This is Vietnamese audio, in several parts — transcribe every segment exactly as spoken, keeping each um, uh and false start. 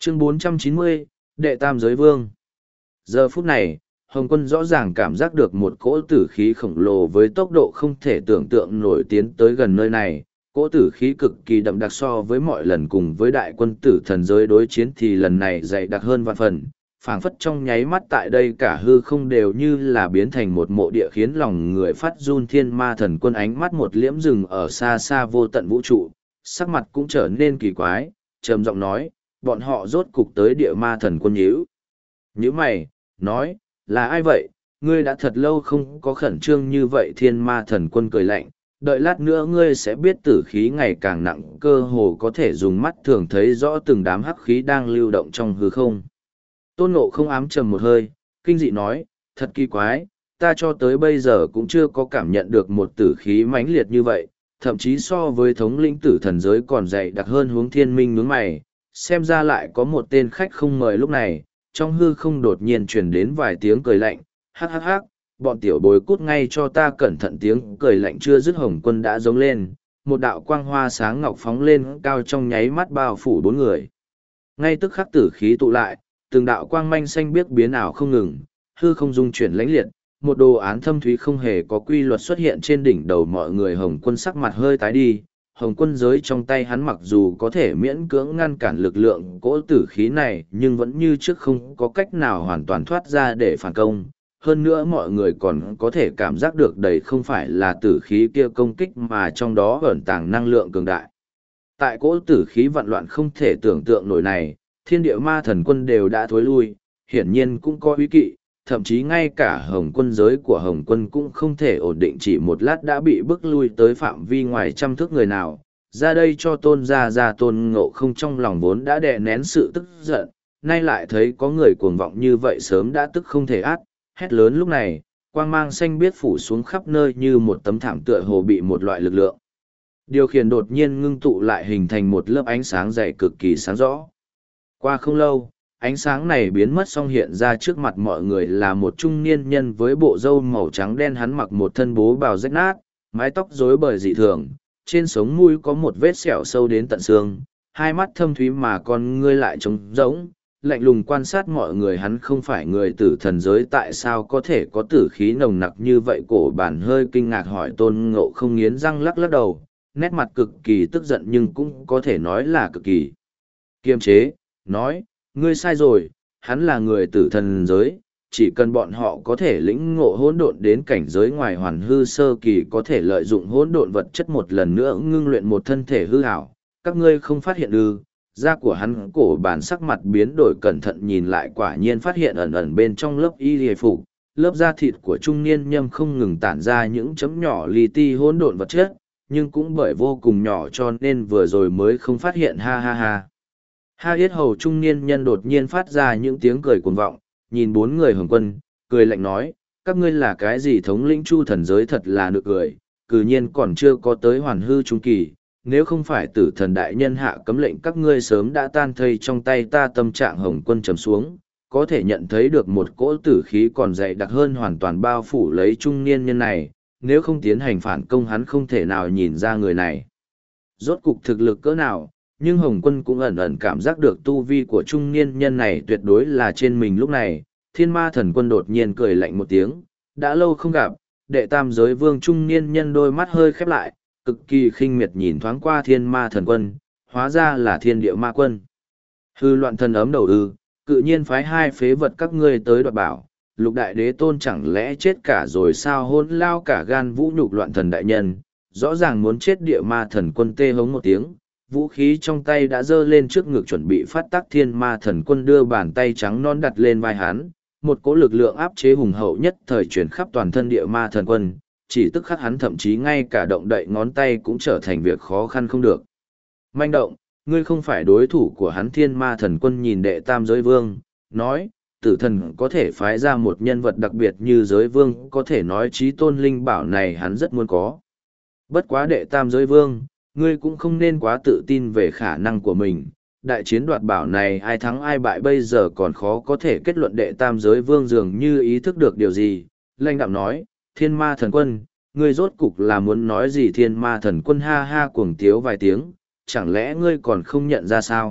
Chương bốn trăm chín mươi, Đệ Tam Giới Vương. Giờ phút này, Hồng Quân rõ ràng cảm giác được một cỗ tử khí khổng lồ với tốc độ không thể tưởng tượng nổi tiến tới gần nơi này. Cỗ tử khí cực kỳ đậm đặc so với mọi lần cùng với đại quân tử thần giới đối chiến thì lần này dày đặc hơn vạn phần. Phảng phất trong nháy mắt tại đây cả hư không đều như là biến thành một mộ địa khiến lòng người phát run. Thiên ma thần quân ánh mắt một liễm rừng ở xa xa vô tận vũ trụ, sắc mặt cũng trở nên kỳ quái, trầm giọng nói, bọn họ rốt cục tới địa ma thần quân nhíu. Nhíu mày, nói, là ai vậy, ngươi đã thật lâu không có khẩn trương như vậy. Thiên ma thần quân cười lạnh, đợi lát nữa ngươi sẽ biết tử khí ngày càng nặng, cơ hồ có thể dùng mắt thường thấy rõ từng đám hắc khí đang lưu động trong hư không. Tôn Ngộ không ám trầm một hơi, kinh dị nói, thật kỳ quái, ta cho tới bây giờ cũng chưa có cảm nhận được một tử khí mãnh liệt như vậy, thậm chí so với thống lĩnh tử thần giới còn dày đặc hơn. Huống thiên minh nhướng mày, xem ra lại có một tên khách không mời. Lúc này, trong hư không đột nhiên truyền đến vài tiếng cười lạnh, hắc hắc hắc, bọn tiểu bối cút ngay cho ta cẩn thận. Tiếng cười lạnh chưa dứt, Hồng Quân đã giống lên, một đạo quang hoa sáng ngọc phóng lên cao trong nháy mắt bao phủ bốn người. Ngay tức khắc tử khí tụ lại, từng đạo quang manh xanh biếc biến ảo không ngừng, hư không dung chuyển lãnh liệt, một đồ án thâm thúy không hề có quy luật xuất hiện trên đỉnh đầu mọi người. Hồng Quân sắc mặt hơi tái đi, Hồng Quân giới trong tay hắn mặc dù có thể miễn cưỡng ngăn cản lực lượng cỗ tử khí này, nhưng vẫn như trước không có cách nào hoàn toàn thoát ra để phản công. Hơn nữa mọi người còn có thể cảm giác được đây không phải là tử khí kia công kích mà trong đó ẩn tàng năng lượng cường đại. Tại cỗ tử khí vạn loạn không thể tưởng tượng nổi này, thiên địa ma thần quân đều đã thối lui, hiển nhiên cũng có uy kỵ, thậm chí ngay cả Hồng Quân giới của Hồng Quân cũng không thể ổn định, chỉ một lát đã bị bức lui tới phạm vi ngoài trăm thước người nào. Ra đây cho tôn ra ra. Tôn Ngộ không trong lòng vốn đã đè nén sự tức giận, nay lại thấy có người cuồng vọng như vậy sớm đã tức không thể át, hét lớn. Lúc này, quang mang xanh biếc phủ xuống khắp nơi như một tấm thảm, tựa hồ bị một loại lực lượng điều khiển đột nhiên ngưng tụ lại, hình thành một lớp ánh sáng dày cực kỳ sáng rõ. Qua không lâu, ánh sáng này biến mất, xong hiện ra trước mặt mọi người là một trung niên nhân với bộ râu màu trắng đen. Hắn mặc một thân bố bào rách nát, mái tóc rối bời dị thường, trên sống mũi có một vết sẹo sâu đến tận xương, hai mắt thâm thúy mà con ngươi lại trống rỗng, lạnh lùng quan sát mọi người. Hắn không phải người tử thần giới, tại sao có thể có tử khí nồng nặc như vậy? Cổ bản hơi kinh ngạc hỏi. Tôn Ngộ không nghiến răng lắc lắc đầu, nét mặt cực kỳ tức giận nhưng cũng có thể nói là cực kỳ kiềm chế, nói, ngươi sai rồi, hắn là người tử thần giới, chỉ cần bọn họ có thể lĩnh ngộ hỗn độn đến cảnh giới ngoài hoàn hư sơ kỳ, có thể lợi dụng hỗn độn vật chất một lần nữa ngưng luyện một thân thể hư ảo, các ngươi không phát hiện ư? Da của hắn. Cổ bản sắc mặt biến đổi, cẩn thận nhìn lại, quả nhiên phát hiện ẩn ẩn bên trong lớp y liề phục, lớp da thịt của trung niên nhâm không ngừng tản ra những chấm nhỏ li ti hỗn độn vật chất, nhưng cũng bởi vô cùng nhỏ cho nên vừa rồi mới không phát hiện. Ha ha ha. Ha yết hầu trung niên nhân đột nhiên phát ra những tiếng cười cuồng vọng, nhìn bốn người Hồng Quân, cười lạnh nói, các ngươi là cái gì? Thống lĩnh Chu thần giới thật là nực cười, cử nhiên còn chưa có tới hoàn hư trung kỳ, nếu không phải tử thần đại nhân hạ cấm lệnh, các ngươi sớm đã tan thây trong tay ta. Tâm trạng Hồng Quân trầm xuống, có thể nhận thấy được một cỗ tử khí còn dày đặc hơn hoàn toàn bao phủ lấy trung niên nhân này, nếu không tiến hành phản công hắn không thể nào nhìn ra người này rốt cục thực lực cỡ nào. Nhưng Hồng Quân cũng ẩn ẩn cảm giác được tu vi của trung niên nhân này tuyệt đối là trên mình. Lúc này, thiên ma thần quân đột nhiên cười lạnh một tiếng, đã lâu không gặp, Đệ Tam Giới Vương. Trung niên nhân đôi mắt hơi khép lại, cực kỳ khinh miệt nhìn thoáng qua thiên ma thần quân, hóa ra là thiên địa ma quân. Hư loạn thần ấm đầu ư, cự nhiên phái hai phế vật các ngươi tới đoạt bảo, lục đại đế tôn chẳng lẽ chết cả rồi sao? Hôn lao cả gan vũ nhục loạn thần đại nhân, rõ ràng muốn chết. Địa ma thần quân tê hống một tiếng, vũ khí trong tay đã giơ lên trước ngực chuẩn bị phát tác. Thiên ma thần quân đưa bàn tay trắng non đặt lên vai hắn, một cỗ lực lượng áp chế hùng hậu nhất thời chuyển khắp toàn thân địa ma thần quân, chỉ tức khắc hắn thậm chí ngay cả động đậy ngón tay cũng trở thành việc khó khăn không được. Manh động, ngươi không phải đối thủ của hắn. Thiên ma thần quân nhìn Đệ Tam Giới Vương, nói, tử thần có thể phái ra một nhân vật đặc biệt như giới vương, có thể nói chí tôn linh bảo này hắn rất muốn có. Bất quá Đệ Tam Giới Vương, ngươi cũng không nên quá tự tin về khả năng của mình. Đại chiến đoạt bảo này ai thắng ai bại bây giờ còn khó có thể kết luận. Đệ Tam Giới Vương dường như ý thức được điều gì, lãnh đạm nói, thiên ma thần quân, ngươi rốt cục là muốn nói gì? Thiên ma thần quân ha ha cuồng tiếu vài tiếng, chẳng lẽ ngươi còn không nhận ra sao?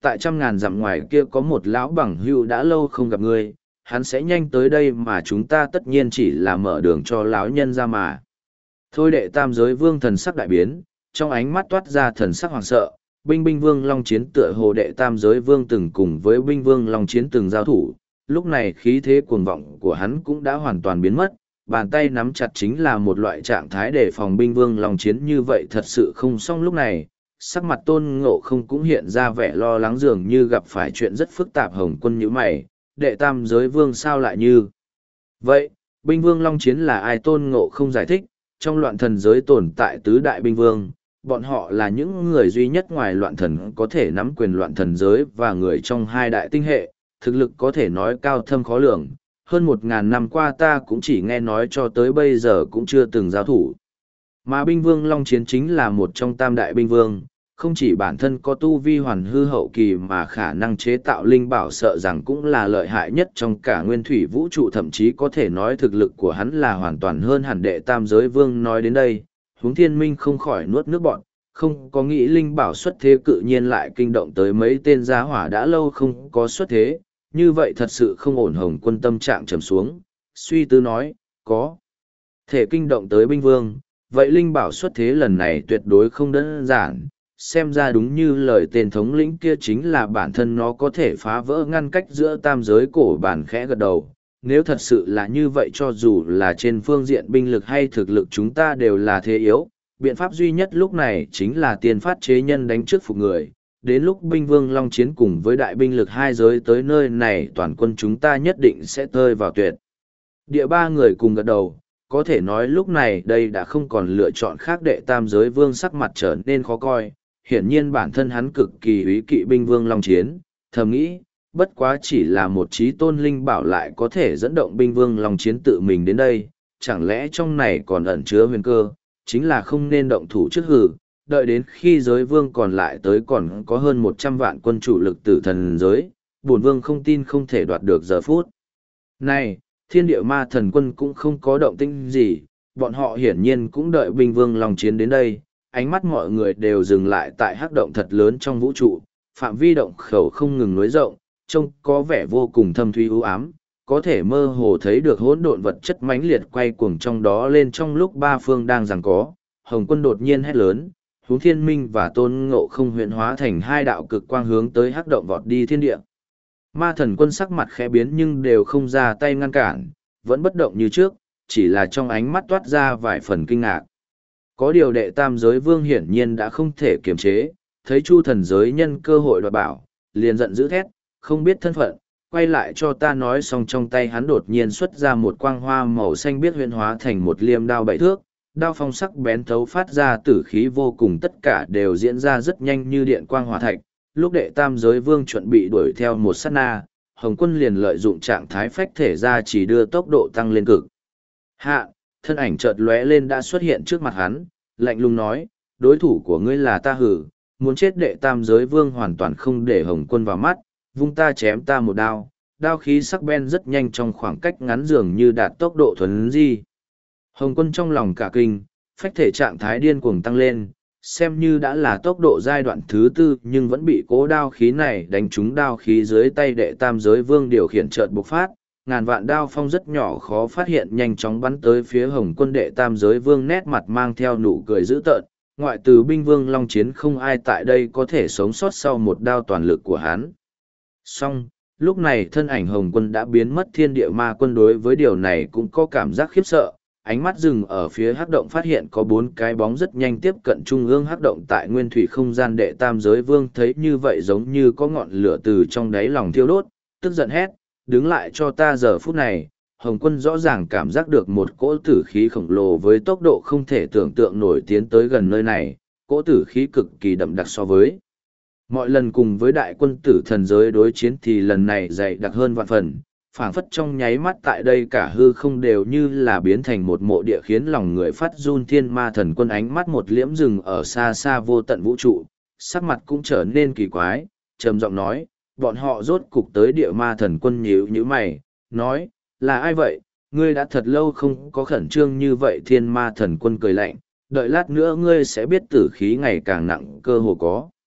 tại trăm ngàn dặm ngoài kia có một lão bằng hữu đã lâu không gặp ngươi, hắn sẽ nhanh tới đây mà chúng ta tất nhiên chỉ là mở đường cho lão nhân ra mà. Thôi đệ tam giới vương thần sắc đại biến, trong ánh mắt toát ra thần sắc hoảng sợ, binh binh vương long chiến tựa hồ đệ tam giới vương từng cùng với binh vương long chiến từng giao thủ, lúc này khí thế cuồng vọng của hắn cũng đã hoàn toàn biến mất, bàn tay nắm chặt chính là một loại trạng thái để phòng binh vương long chiến như vậy thật sự không xong lúc này. Sắc mặt tôn ngộ không cũng hiện ra vẻ lo lắng dường như gặp phải chuyện rất phức tạp. Hồng quân nhíu mày, đệ tam giới vương sao lại như vậy, binh vương long chiến là ai? Tôn ngộ không giải thích, trong loạn thần giới tồn tại tứ đại binh vương, bọn họ là những người duy nhất ngoài loạn thần có thể nắm quyền loạn thần giới và người trong hai đại tinh hệ, thực lực có thể nói cao thâm khó lường, hơn một ngàn năm qua ta cũng chỉ nghe nói cho tới bây giờ cũng chưa từng giao thủ. Mà binh vương Long Chiến chính là một trong tam đại binh vương, không chỉ bản thân có tu vi hoàn hư hậu kỳ mà khả năng chế tạo linh bảo sợ rằng cũng là lợi hại nhất trong cả nguyên thủy vũ trụ, thậm chí có thể nói thực lực của hắn là hoàn toàn hơn hẳn đệ tam giới vương. Nói đến đây, Huống Thiên Minh không khỏi nuốt nước bọt, không có nghĩ linh bảo xuất thế cự nhiên lại kinh động tới mấy tên giá hỏa đã lâu không có xuất thế, như vậy thật sự không ổn. Hồng Quân tâm trạng trầm xuống, suy tư nói, có thể kinh động tới binh vương, vậy linh bảo xuất thế lần này tuyệt đối không đơn giản, xem ra đúng như lời tên thống lĩnh kia chính là bản thân nó có thể phá vỡ ngăn cách giữa tam giới. Cổ bản khẽ gật đầu, nếu thật sự là như vậy cho dù là trên phương diện binh lực hay thực lực chúng ta đều là thế yếu, biện pháp duy nhất lúc này chính là tiền phát chế nhân đánh trước phục người. Đến lúc binh vương Long Chiến cùng với đại binh lực hai giới tới nơi này, toàn quân chúng ta nhất định sẽ tơi vào tuyệt địa. Ba người cùng gật đầu, có thể nói lúc này đây đã không còn lựa chọn khác. Đệ tam giới vương sắc mặt trở nên khó coi, hiển nhiên bản thân hắn cực kỳ úy kỵ binh vương Long Chiến, thầm nghĩ, bất quá chỉ là một chí tôn linh bảo lại có thể dẫn động binh vương Long Chiến tự mình đến đây, chẳng lẽ trong này còn ẩn chứa huyền cơ, chính là không nên động thủ trước hử, đợi đến khi giới vương còn lại tới còn có hơn một trăm vạn quân chủ lực tử thần giới, bổn vương không tin không thể đoạt được giờ phút này. Thiên địa ma thần quân cũng không có động tĩnh gì, bọn họ hiển nhiên cũng đợi binh vương Long Chiến đến đây. Ánh mắt mọi người đều dừng lại tại hắc động thật lớn trong vũ trụ, phạm vi động khẩu không ngừng nối rộng, trông có vẻ vô cùng thâm thúy u ám, có thể mơ hồ thấy được hỗn độn vật chất mãnh liệt quay cuồng trong đó lên. Trong lúc ba phương đang giằng có, Hồng Quân đột nhiên hét lớn, Huống Thiên Minh và Tôn Ngộ Không huyễn hóa thành hai đạo cực quang hướng tới hắc động vọt đi. Thiên địa ma thần quân sắc mặt khẽ biến nhưng đều không ra tay ngăn cản, vẫn bất động như trước, chỉ là trong ánh mắt toát ra vài phần kinh ngạc. Có điều đệ tam giới vương hiển nhiên đã không thể kiềm chế, thấy chu thần giới nhân cơ hội đoạt bảo, liền giận dữ thét, không biết thân phận, quay lại cho ta. Nói xong trong tay hắn đột nhiên xuất ra một quang hoa màu xanh biếc huyễn hóa thành một liêm đao bảy thước, đao phong sắc bén thấu phát ra tử khí vô cùng, tất cả đều diễn ra rất nhanh như điện quang hỏa thạch. Lúc đệ tam giới vương chuẩn bị đuổi theo một sát na, Hồng Quân liền lợi dụng trạng thái phách thể ra chỉ đưa tốc độ tăng lên cực hạ, thân ảnh chợt lóe lên đã xuất hiện trước mặt hắn, lạnh lùng nói, đối thủ của ngươi là ta hử, muốn chết. Đệ tam giới vương hoàn toàn không để Hồng Quân vào mắt, vung ta chém ta một đao, đao khí sắc bén rất nhanh trong khoảng cách ngắn dường như đạt tốc độ thuấn di. Hồng Quân trong lòng cả kinh, phách thể trạng thái điên cuồng tăng lên, xem như đã là tốc độ giai đoạn thứ tư nhưng vẫn bị cố đao khí này đánh trúng. Đao khí dưới tay đệ tam giới vương điều khiển chợt bộc phát, ngàn vạn đao phong rất nhỏ khó phát hiện nhanh chóng bắn tới phía Hồng Quân. Đệ tam giới vương nét mặt mang theo nụ cười dữ tợn, ngoại trừ binh vương Long Chiến không ai tại đây có thể sống sót sau một đao toàn lực của hắn. Song, lúc này thân ảnh Hồng Quân đã biến mất. Thiên địa ma quân đối với điều này cũng có cảm giác khiếp sợ, ánh mắt dừng ở phía hắc động phát hiện có bốn cái bóng rất nhanh tiếp cận trung ương hắc động tại nguyên thủy không gian. Đệ tam giới vương thấy như vậy giống như có ngọn lửa từ trong đáy lòng thiêu đốt, tức giận hét, đứng lại cho ta. Giờ phút này, Hồng Quân rõ ràng cảm giác được một cỗ tử khí khổng lồ với tốc độ không thể tưởng tượng nổi tiến tới gần nơi này, cỗ tử khí cực kỳ đậm đặc so với mọi lần cùng với đại quân tử thần giới đối chiến thì lần này dày đặc hơn vạn phần, phảng phất trong nháy mắt tại đây cả hư không đều như là biến thành một mộ địa khiến lòng người phát run. Thiên ma thần quân ánh mắt một liễm rừng ở xa xa vô tận vũ trụ, sắc mặt cũng trở nên kỳ quái, trầm giọng nói, bọn họ rốt cục tới. Địa ma thần quân nhíu nhíu mày, nói, là ai vậy, ngươi đã thật lâu không có khẩn trương như vậy. Thiên ma thần quân cười lạnh, đợi lát nữa ngươi sẽ biết tử khí ngày càng nặng, cơ hồ có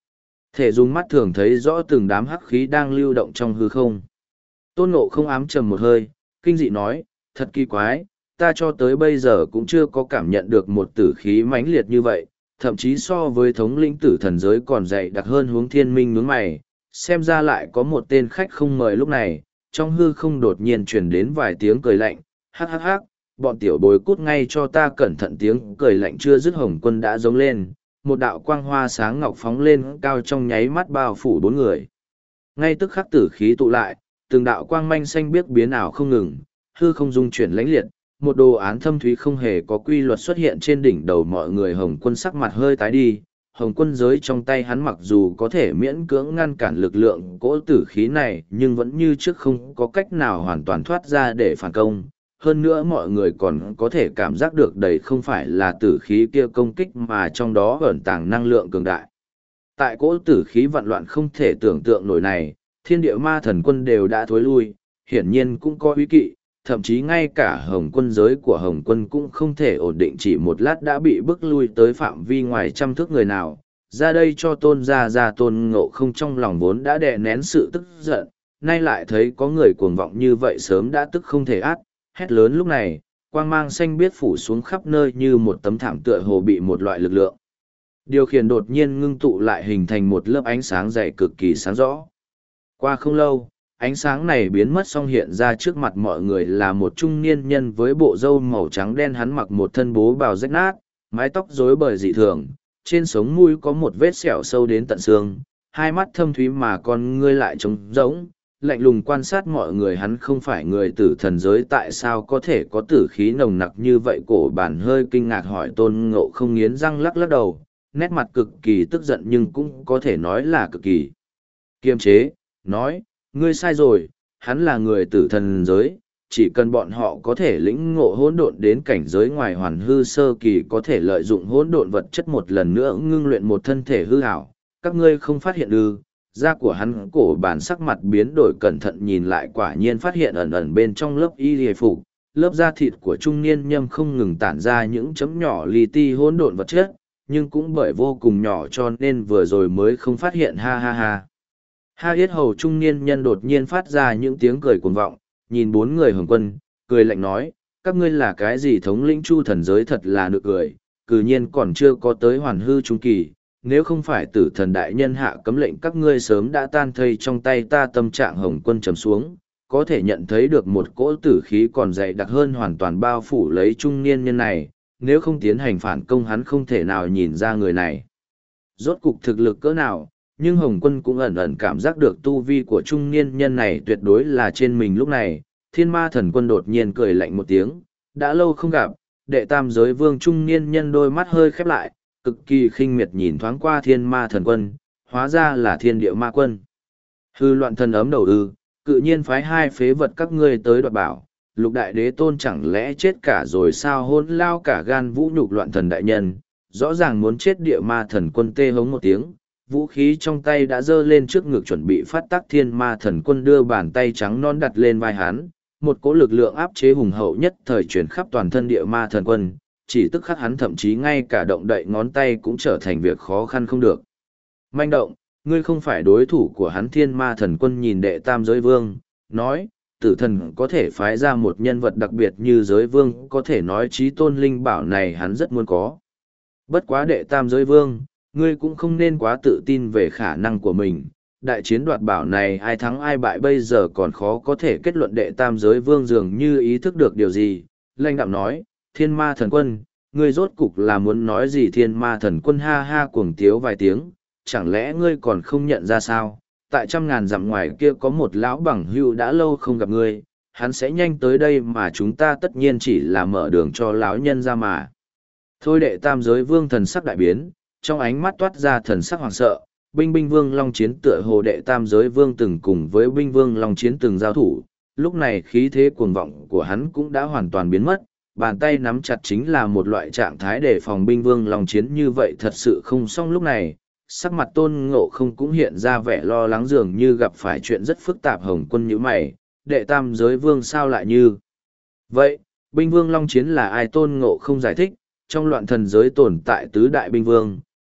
Thể dùng mắt thường thấy rõ từng đám hắc khí đang lưu động trong hư không. Tôn Ngộ không ám trầm một hơi, kinh dị nói, thật kỳ quái, ta cho tới bây giờ cũng chưa có cảm nhận được một tử khí mãnh liệt như vậy, thậm chí so với thống lĩnh tử thần giới còn dày đặc hơn hướng thiên minh nhướng mày, xem ra lại có một tên khách không mời lúc này, trong hư không đột nhiên truyền đến vài tiếng cười lạnh, hắc hắc hắc, bọn tiểu bối cút ngay cho ta cẩn thận. Tiếng cười lạnh chưa dứt, Hồng Quân đã giống lên, một đạo quang hoa sáng ngọc phóng lên cao trong nháy mắt bao phủ bốn người. Ngay tức khắc tử khí tụ lại, từng đạo quang manh xanh biếc biến ảo không ngừng, hư không dung chuyển lãnh liệt, một đồ án thâm thúy không hề có quy luật xuất hiện trên đỉnh đầu mọi người. Hồng Quân sắc mặt hơi tái đi, Hồng Quân giới trong tay hắn mặc dù có thể miễn cưỡng ngăn cản lực lượng cỗ tử khí này, nhưng vẫn như trước không có cách nào hoàn toàn thoát ra để phản công. Hơn nữa mọi người còn có thể cảm giác được đầy không phải là tử khí kia công kích mà trong đó ẩn tàng năng lượng cường đại. Tại cỗ tử khí vạn loạn không thể tưởng tượng nổi này, thiên địa ma thần quân đều đã thối lui, hiển nhiên cũng có uy kỵ, thậm chí ngay cả Hồng Quân giới của Hồng Quân cũng không thể ổn định, chỉ một lát đã bị bức lui tới phạm vi ngoài trăm thước người nào. Ra đây cho tôn ra ra Tôn Ngộ không trong lòng vốn đã đè nén sự tức giận, nay lại thấy có người cuồng vọng như vậy sớm đã tức không thể át, hét lớn lúc này, quang mang xanh biếc phủ xuống khắp nơi như một tấm thảm tựa hồ bị một loại lực lượng điều khiển đột nhiên ngưng tụ lại, hình thành một lớp ánh sáng dày cực kỳ sáng rõ. Qua không lâu, ánh sáng này biến mất, xong hiện ra trước mặt mọi người là một trung niên nhân với bộ râu màu trắng đen. Hắn mặc một thân bố bào rách nát, mái tóc rối bời dị thường, trên sống mũi có một vết sẹo sâu đến tận xương, hai mắt thâm thúy mà con ngươi lại trống rỗng, lạnh lùng quan sát mọi người. Hắn không phải người tử thần giới, tại sao có thể có tử khí nồng nặc như vậy? Cổ bản hơi kinh ngạc hỏi. Tôn Ngộ không nghiến răng lắc lắc đầu, nét mặt cực kỳ tức giận nhưng cũng có thể nói là cực kỳ kiềm chế, nói, ngươi sai rồi, hắn là người tử thần giới, chỉ cần bọn họ có thể lĩnh ngộ hỗn độn đến cảnh giới ngoài hoàn hư sơ kỳ, có thể lợi dụng hỗn độn vật chất một lần nữa ngưng luyện một thân thể hư ảo, các ngươi không phát hiện ư? Da của hắn, cổ bản sắc mặt biến đổi, cẩn thận nhìn lại, quả nhiên phát hiện ẩn ẩn bên trong lớp y hề phục, lớp da thịt của trung niên nhâm không ngừng tản ra những chấm nhỏ li ti hỗn độn vật chất, nhưng cũng bởi vô cùng nhỏ cho nên vừa rồi mới không phát hiện. Ha ha ha. Ha, yết hầu trung niên nhân đột nhiên phát ra những tiếng cười cuồng vọng, nhìn bốn người Hồng Quân, cười lạnh nói, các ngươi là cái gì? Thống lĩnh Chu thần giới thật là nực cười, cử nhiên còn chưa có tới hoàn hư trung kỳ, nếu không phải tử thần đại nhân hạ cấm lệnh, các ngươi sớm đã tan thây trong tay ta. Tâm trạng Hồng Quân trầm xuống, có thể nhận thấy được một cỗ tử khí còn dày đặc hơn hoàn toàn bao phủ lấy trung niên nhân này, nếu không tiến hành phản công hắn không thể nào nhìn ra người này rốt cục thực lực cỡ nào. Nhưng Hồng Quân cũng ẩn ẩn cảm giác được tu vi của trung niên nhân này tuyệt đối là trên mình. Lúc này, Thiên Ma Thần Quân đột nhiên cười lạnh một tiếng, đã lâu không gặp, đệ tam giới vương. Trung niên nhân đôi mắt hơi khép lại, cực kỳ khinh miệt nhìn thoáng qua Thiên Ma Thần Quân, hóa ra là Thiên Địa Ma Quân. Hư loạn thần ấm đầu ư, cự nhiên phái hai phế vật các ngươi tới đoạt bảo, lục đại đế tôn chẳng lẽ chết cả rồi sao? Hôn lao cả gan vũ nhục loạn thần đại nhân, rõ ràng muốn chết. Địa Ma Thần Quân tê hống một tiếng, vũ khí trong tay đã giơ lên trước ngực chuẩn bị phát tác. Thiên Ma Thần Quân đưa bàn tay trắng non đặt lên vai hắn, một cỗ lực lượng áp chế hùng hậu nhất thời chuyển khắp toàn thân Địa Ma Thần Quân, chỉ tức khắc hắn thậm chí ngay cả động đậy ngón tay cũng trở thành việc khó khăn không được. Manh động, ngươi không phải đối thủ của hắn. Thiên Ma Thần Quân nhìn đệ tam giới vương, nói, tử thần có thể phái ra một nhân vật đặc biệt như giới vương, có thể nói chí tôn linh bảo này hắn rất muốn có. Bất quá đệ tam giới vương, ngươi cũng không nên quá tự tin về khả năng của mình. Đại chiến đoạt bảo này ai thắng ai bại bây giờ còn khó có thể kết luận. Đệ tam giới vương dường như ý thức được điều gì, lãnh đạm nói, Thiên Ma Thần Quân, ngươi rốt cục là muốn nói gì? Thiên Ma Thần Quân ha ha cuồng tiếu vài tiếng, chẳng lẽ ngươi còn không nhận ra sao? Tại trăm ngàn dặm ngoài kia có một lão bằng hữu đã lâu không gặp ngươi, hắn sẽ nhanh tới đây mà chúng ta tất nhiên chỉ là mở đường cho lão nhân ra mà. Thôi. Đệ tam giới vương thần sắc đại biến, trong ánh mắt toát ra thần sắc hoảng sợ. Binh Binh Vương Long Chiến tựa hồ đệ tam giới vương từng cùng với Binh Vương Long Chiến từng giao thủ, lúc này khí thế cuồng vọng của hắn cũng đã hoàn toàn biến mất, bàn tay nắm chặt chính là một loại trạng thái để phòng Binh Vương Long Chiến như vậy thật sự không xong. Lúc này, sắc mặt Tôn Ngộ không cũng hiện ra vẻ lo lắng, dường như gặp phải chuyện rất phức tạp. Hồng Quân nhíu mày, đệ tam giới vương sao lại như vậy? Binh Vương Long Chiến là ai? Tôn Ngộ không giải thích, trong loạn thần giới tồn tại tứ đại binh vương,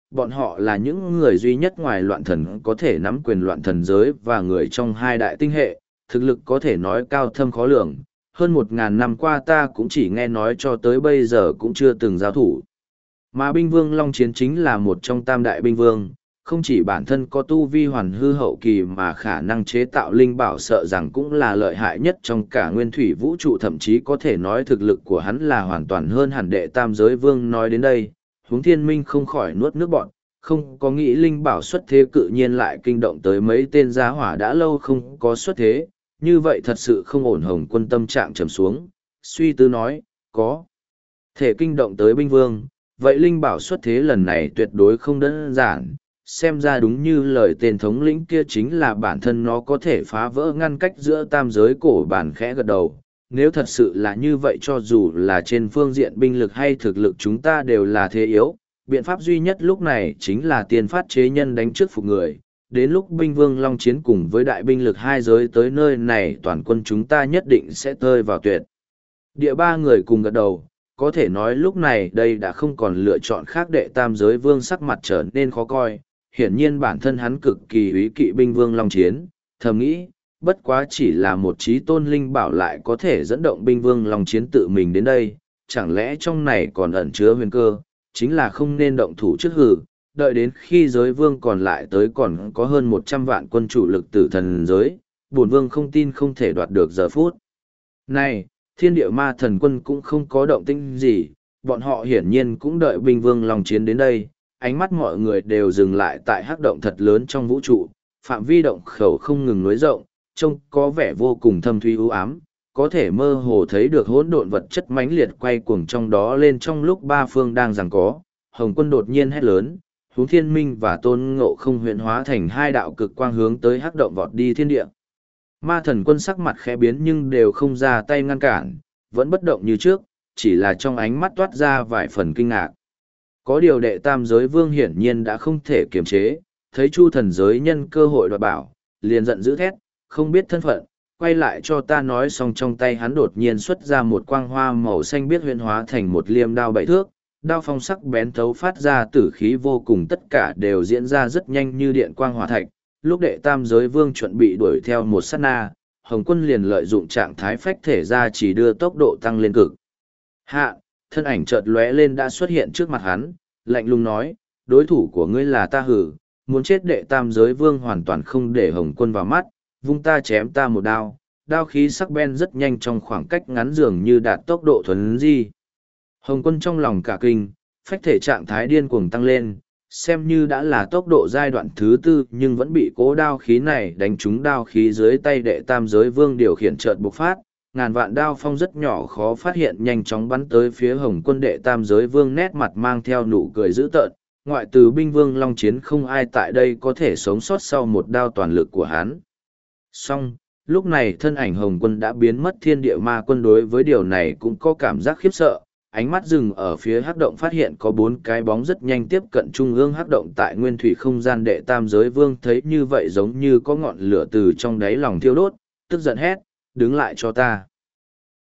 bọn họ là những người duy nhất ngoài loạn thần có thể nắm quyền loạn thần giới và người trong hai đại tinh hệ, thực lực có thể nói cao thâm khó lường. Hơn một ngàn năm qua ta cũng chỉ nghe nói cho tới bây giờ cũng chưa từng giao thủ. Mà binh vương Long Chiến chính là một trong tam đại binh vương, không chỉ bản thân có tu vi hoàn hư hậu kỳ mà khả năng chế tạo linh bảo sợ rằng cũng là lợi hại nhất trong cả nguyên thủy vũ trụ, thậm chí có thể nói thực lực của hắn là hoàn toàn hơn hẳn đệ tam giới vương. Nói đến đây, Huống Thiên Minh không khỏi nuốt nước bọt, không có nghĩ linh bảo xuất thế cự nhiên lại kinh động tới mấy tên giá hỏa đã lâu không có xuất thế, như vậy thật sự không ổn. Hồng Quân tâm trạng trầm xuống, suy tư nói, có thể kinh động tới binh vương, vậy linh bảo xuất thế lần này tuyệt đối không đơn giản, xem ra đúng như lời tên thống lĩnh kia chính là bản thân nó có thể phá vỡ ngăn cách giữa tam giới. Cổ bản khẽ gật đầu, nếu thật sự là như vậy, cho dù là trên phương diện binh lực hay thực lực chúng ta đều là thế yếu, biện pháp duy nhất lúc này chính là tiên phát chế nhân đánh trước phục người. Đến lúc binh vương Long Chiến cùng với đại binh lực hai giới tới nơi này, toàn quân chúng ta nhất định sẽ tơi vào tuyệt địa. Ba người cùng gật đầu, có thể nói lúc này đây đã không còn lựa chọn khác. Đệ tam giới vương sắc mặt trở nên khó coi, hiển nhiên bản thân hắn cực kỳ úy kỵ binh vương Long Chiến, thầm nghĩ, bất quá chỉ là một chí tôn linh bảo lại có thể dẫn động binh vương Long Chiến tự mình đến đây, chẳng lẽ trong này còn ẩn chứa huyền cơ, chính là không nên động thủ trước hử, đợi đến khi giới vương còn lại tới còn có hơn một trăm vạn quân chủ lực tử thần giới, bổn vương không tin không thể đoạt được. Giờ phút này, thiên địa ma thần quân cũng không có động tĩnh gì, bọn họ hiển nhiên cũng đợi binh vương Long Chiến đến đây. Ánh mắt mọi người đều dừng lại tại hắc động thật lớn trong vũ trụ, phạm vi động khẩu không ngừng nối rộng, trông có vẻ vô cùng thâm thúy u ám, có thể mơ hồ thấy được hỗn độn vật chất mãnh liệt quay cuồng trong đó lên. Trong lúc ba phương đang giằng có, Hồng Quân đột nhiên hét lớn, Huống Thiên Minh và Tôn Ngộ Không huyễn hóa thành hai đạo cực quang hướng tới hắc động vọt đi. Thiên địa ma thần quân sắc mặt khẽ biến nhưng đều không ra tay ngăn cản, vẫn bất động như trước, chỉ là trong ánh mắt toát ra vài phần kinh ngạc. Có điều đệ tam giới vương hiển nhiên đã không thể kiềm chế, thấy chu thần giới nhân cơ hội đoạt bảo, liền giận dữ thét, không biết thân phận, quay lại cho ta. Nói xong trong tay hắn đột nhiên xuất ra một quang hoa màu xanh biếc huyễn hóa thành một liêm đao bảy thước, đao phong sắc bén thấu phát ra tử khí vô cùng, tất cả đều diễn ra rất nhanh như điện quang hỏa thạch. Lúc đệ tam giới vương chuẩn bị đuổi theo một sát na, Hồng Quân liền lợi dụng trạng thái phách thể ra chỉ đưa tốc độ tăng lên cực hạ, thân ảnh chợt lóe lên đã xuất hiện trước mặt hắn, lạnh lùng nói, đối thủ của ngươi là ta hử, muốn chết. Đệ tam giới vương hoàn toàn không để Hồng Quân vào mắt, vung ta chém ta một đao, đao khí sắc bén rất nhanh trong khoảng cách ngắn dường như đạt tốc độ thuấn di. Hồng Quân trong lòng cả kinh, phách thể trạng thái điên cuồng tăng lên, xem như đã là tốc độ giai đoạn thứ tư nhưng vẫn bị cố đao khí này đánh trúng. Đao khí dưới tay đệ tam giới vương điều khiển chợt bộc phát, ngàn vạn đao phong rất nhỏ khó phát hiện nhanh chóng bắn tới phía Hồng Quân. Đệ tam giới vương nét mặt mang theo nụ cười dữ tợn, ngoại trừ binh vương Long Chiến không ai tại đây có thể sống sót sau một đao toàn lực của hắn. Song, lúc này thân ảnh Hồng Quân đã biến mất. Thiên địa ma quân đối với điều này cũng có cảm giác khiếp sợ, ánh mắt dừng ở phía hắc động phát hiện có bốn cái bóng rất nhanh tiếp cận trung ương hắc động tại nguyên thủy không gian. Đệ tam giới vương thấy như vậy giống như có ngọn lửa từ trong đáy lòng thiêu đốt, tức giận hét, đứng lại cho ta.